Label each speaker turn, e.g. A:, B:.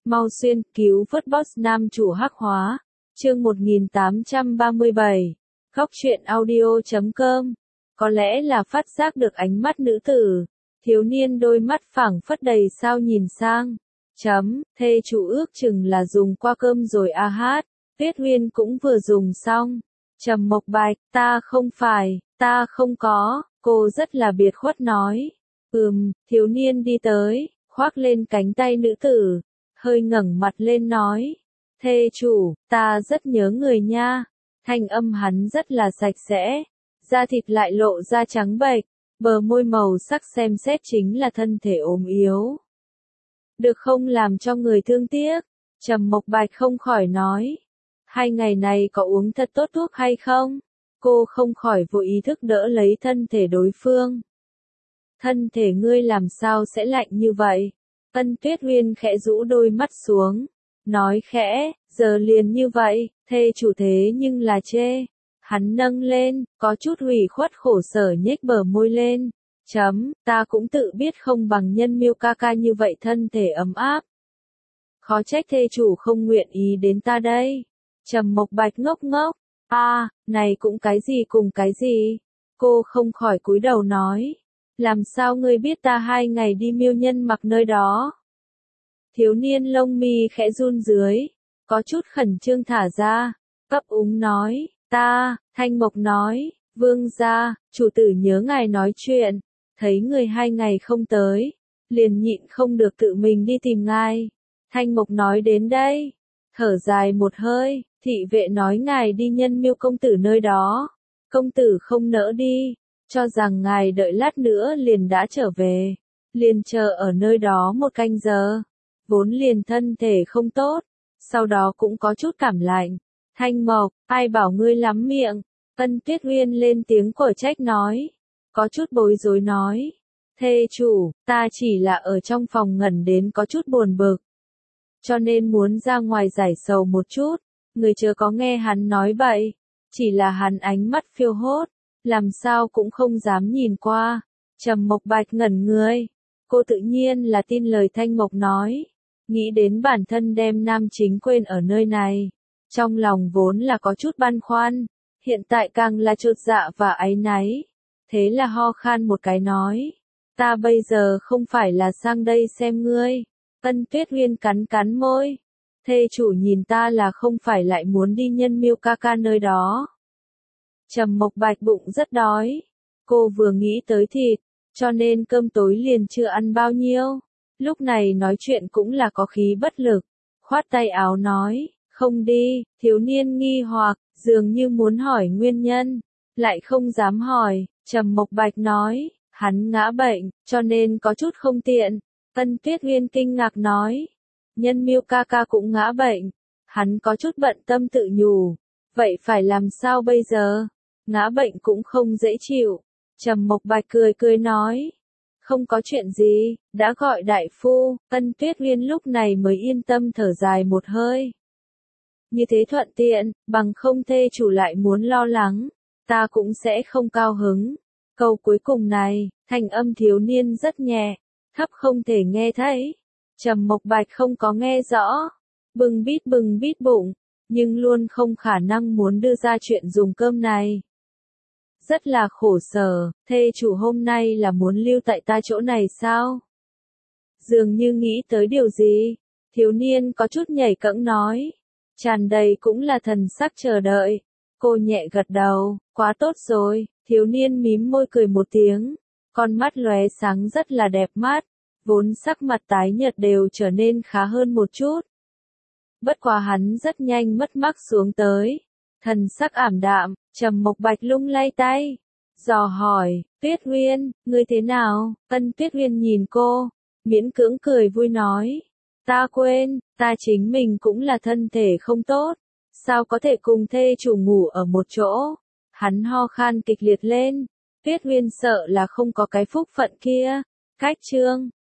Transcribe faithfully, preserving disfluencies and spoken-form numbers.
A: Mau xuyên, cứu vớt boss nam chủ hắc hóa. Chương một nghìn tám trăm ba mươi bảy. Góc truyện audio chấm com. Có lẽ là phát giác được ánh mắt nữ tử, thiếu niên đôi mắt phảng phất đầy sao nhìn sang. Chấm, thê chủ ước chừng là dùng qua cơm rồi a hát. Tuyết Uyên cũng vừa dùng xong. Trầm Mộc Bạch, ta không phải, ta không có, cô rất là biệt khuất nói. Ừm, thiếu niên đi tới, khoác lên cánh tay nữ tử, hơi ngẩng mặt lên nói. Thê chủ, ta rất nhớ người nha. Thanh âm hắn rất là sạch sẽ, da thịt lại lộ ra trắng bệch, bờ môi màu sắc xem xét chính là thân thể ốm yếu. Được không làm cho người thương tiếc, Trầm Mộc Bạch không khỏi nói. Hai ngày này có uống thật tốt thuốc hay không? Cô không khỏi vô ý thức đỡ lấy thân thể đối phương. Thân thể ngươi làm sao sẽ lạnh như vậy? Ân Tuyết Uyên khẽ rũ đôi mắt xuống, nói khẽ, giờ liền như vậy, thê chủ thế nhưng là chê. Hắn nâng lên, có chút ủy khuất khổ sở nhếch bờ môi lên. Chấm, ta cũng tự biết không bằng Nhân Miêu ca ca như vậy thân thể ấm áp. Khó trách thê chủ không nguyện ý đến ta đây. Trầm Mộc Bạch ngốc ngốc, a, à, này cũng cái gì cùng cái gì? Cô không khỏi cúi đầu nói, làm sao ngươi biết ta hai ngày đi miêu nhân mặc nơi đó? Thiếu niên lông mi khẽ run dưới, có chút khẩn trương thả ra, cấp úng nói, ta, Thanh Mộc nói, vương gia, chủ tử nhớ ngài nói chuyện, thấy người hai ngày không tới, liền nhịn không được tự mình đi tìm ngài. Thanh Mộc nói đến đây, thở dài một hơi, thị vệ nói ngài đi Nhân Miêu công tử nơi đó, công tử không nỡ đi, cho rằng ngài đợi lát nữa liền đã trở về, liền chờ ở nơi đó một canh giờ, vốn liền thân thể không tốt, sau đó cũng có chút cảm lạnh. Thanh Mộc, ai bảo ngươi lắm miệng? Ân Tuyết Uyên lên tiếng cổ trách nói, có chút bối rối nói, thê chủ, ta chỉ là ở trong phòng ngẩn đến có chút buồn bực, cho nên muốn ra ngoài giải sầu một chút. Người chớ có nghe hắn nói bậy, chỉ là hắn ánh mắt phiêu hốt, làm sao cũng không dám nhìn qua. Trầm Mộc Bạch ngẩn người, cô tự nhiên là tin lời Thanh Mộc nói, nghĩ đến bản thân đem nam chính quên ở nơi này, trong lòng vốn là có chút băn khoăn, hiện tại càng là chột dạ và áy náy, thế là ho khan một cái nói, ta bây giờ không phải là sang đây xem ngươi. Ân Tuyết Uyên cắn cắn môi, thê chủ nhìn ta là không phải lại muốn đi Nhân Miêu ca ca nơi đó. Trầm Mộc Bạch bụng rất đói, cô vừa nghĩ tới thịt, cho nên cơm tối liền chưa ăn bao nhiêu, lúc này nói chuyện cũng là có khí bất lực, khoát tay áo nói, không đi. Thiếu niên nghi hoặc, dường như muốn hỏi nguyên nhân, lại không dám hỏi. Trầm Mộc Bạch nói, hắn ngã bệnh, cho nên có chút không tiện. Ân Tuyết Uyên kinh ngạc nói, Nhân Miêu ca ca cũng ngã bệnh, hắn có chút bận tâm tự nhủ, vậy phải làm sao bây giờ? Ngã bệnh cũng không dễ chịu. Trầm Mộc Bạch cười cười nói, không có chuyện gì, đã gọi đại phu. Ân Tuyết Uyên lúc này mới yên tâm thở dài một hơi. Như thế thuận tiện, bằng không thê chủ lại muốn lo lắng, ta cũng sẽ không cao hứng. Câu cuối cùng này, thanh âm thiếu niên rất nhẹ, thấp không thể nghe thấy. Trầm Mộc Bạch không có nghe rõ, bừng bít bừng bít bụng, nhưng luôn không khả năng muốn đưa ra chuyện dùng cơm này. Rất là khổ sở, thê chủ hôm nay là muốn lưu tại ta chỗ này sao? Dường như nghĩ tới điều gì, thiếu niên có chút nhảy cẫng nói, tràn đầy cũng là thần sắc chờ đợi. Cô nhẹ gật đầu, quá tốt rồi. Thiếu niên mím môi cười một tiếng, con mắt lóe sáng rất là đẹp mắt, vốn sắc mặt tái nhợt đều trở nên khá hơn một chút. Bất quá hắn rất nhanh mất mát xuống tới, thần sắc ảm đạm. Trầm Mộc Bạch lung lay tay, dò hỏi, Tuyết Uyên, ngươi thế nào? Ân Tuyết Uyên nhìn cô, miễn cưỡng cười vui nói, ta quên, ta chính mình cũng là thân thể không tốt, sao có thể cùng thê chủ ngủ ở một chỗ? Hắn ho khan kịch liệt lên, Tuyết Uyên sợ là không có cái phúc phận kia. Cách chương